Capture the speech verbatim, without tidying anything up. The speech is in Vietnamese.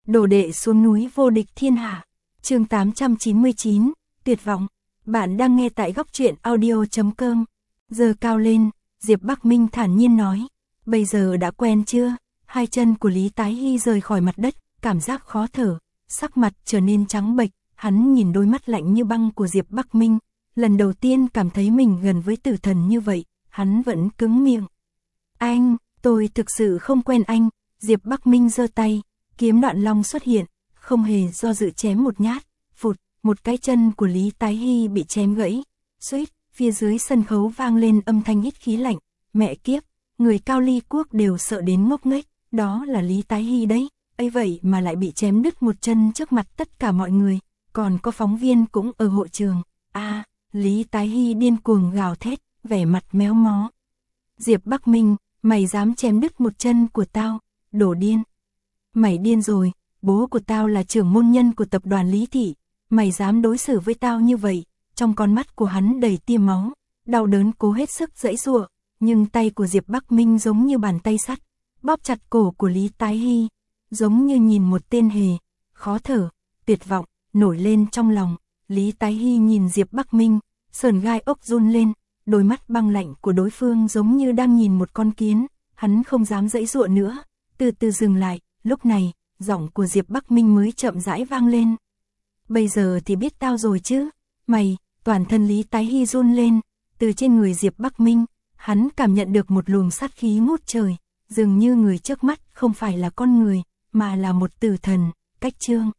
Đồ đệ xuống núi vô địch thiên hạ. Chương tám trăm chín mươi chín, tuyệt vọng. Bạn đang nghe tại góc truyện audio chấm com. Giờ cao lên, Diệp Bắc Minh thản nhiên nói. Bây giờ đã quen chưa? Hai chân của Lý Tái Hy rời khỏi mặt đất, cảm giác khó thở, sắc mặt trở nên trắng bệch. Hắn nhìn đôi mắt lạnh như băng của Diệp Bắc Minh, lần đầu tiên cảm thấy mình gần với tử thần như vậy, hắn vẫn cứng miệng. Anh, tôi thực sự không quen anh. Diệp Bắc Minh giơ tay, kiếm đoạn long xuất hiện, không hề do dự chém một nhát, phụt, một cái chân của Lý Tái Hy bị chém gãy. Suýt, phía dưới sân khấu vang lên âm thanh hít khí lạnh, mẹ kiếp, người Cao Ly Quốc đều sợ đến ngốc nghếch, đó là Lý Tái Hy đấy, ấy vậy mà lại bị chém đứt một chân trước mặt tất cả mọi người, còn có phóng viên cũng ở hội trường. A, à, Lý Tái Hy điên cuồng gào thét, vẻ mặt méo mó. Diệp Bắc Minh, mày dám chém đứt một chân của tao, đồ điên. Mày điên rồi, bố của tao là trưởng môn nhân của tập đoàn Lý Thị, mày dám đối xử với tao như vậy. Trong con mắt của hắn đầy tia máu, đau đớn cố hết sức giãy giụa, nhưng tay của Diệp Bắc Minh giống như bàn tay sắt, bóp chặt cổ của Lý Tái Hy, giống như nhìn một tên hề, khó thở, tuyệt vọng, nổi lên trong lòng. Lý Tái Hy nhìn Diệp Bắc Minh, sườn gai ốc run lên, đôi mắt băng lạnh của đối phương giống như đang nhìn một con kiến, hắn không dám giãy giụa nữa, từ từ dừng lại, lúc này, giọng của Diệp Bắc Minh mới chậm rãi vang lên. Bây giờ thì biết tao rồi chứ, mày, toàn thân Lý Tái Hy run lên, từ trên người Diệp Bắc Minh, hắn cảm nhận được một luồng sát khí ngút trời, dường như người trước mắt không phải là con người, mà là một tử thần. Cách chương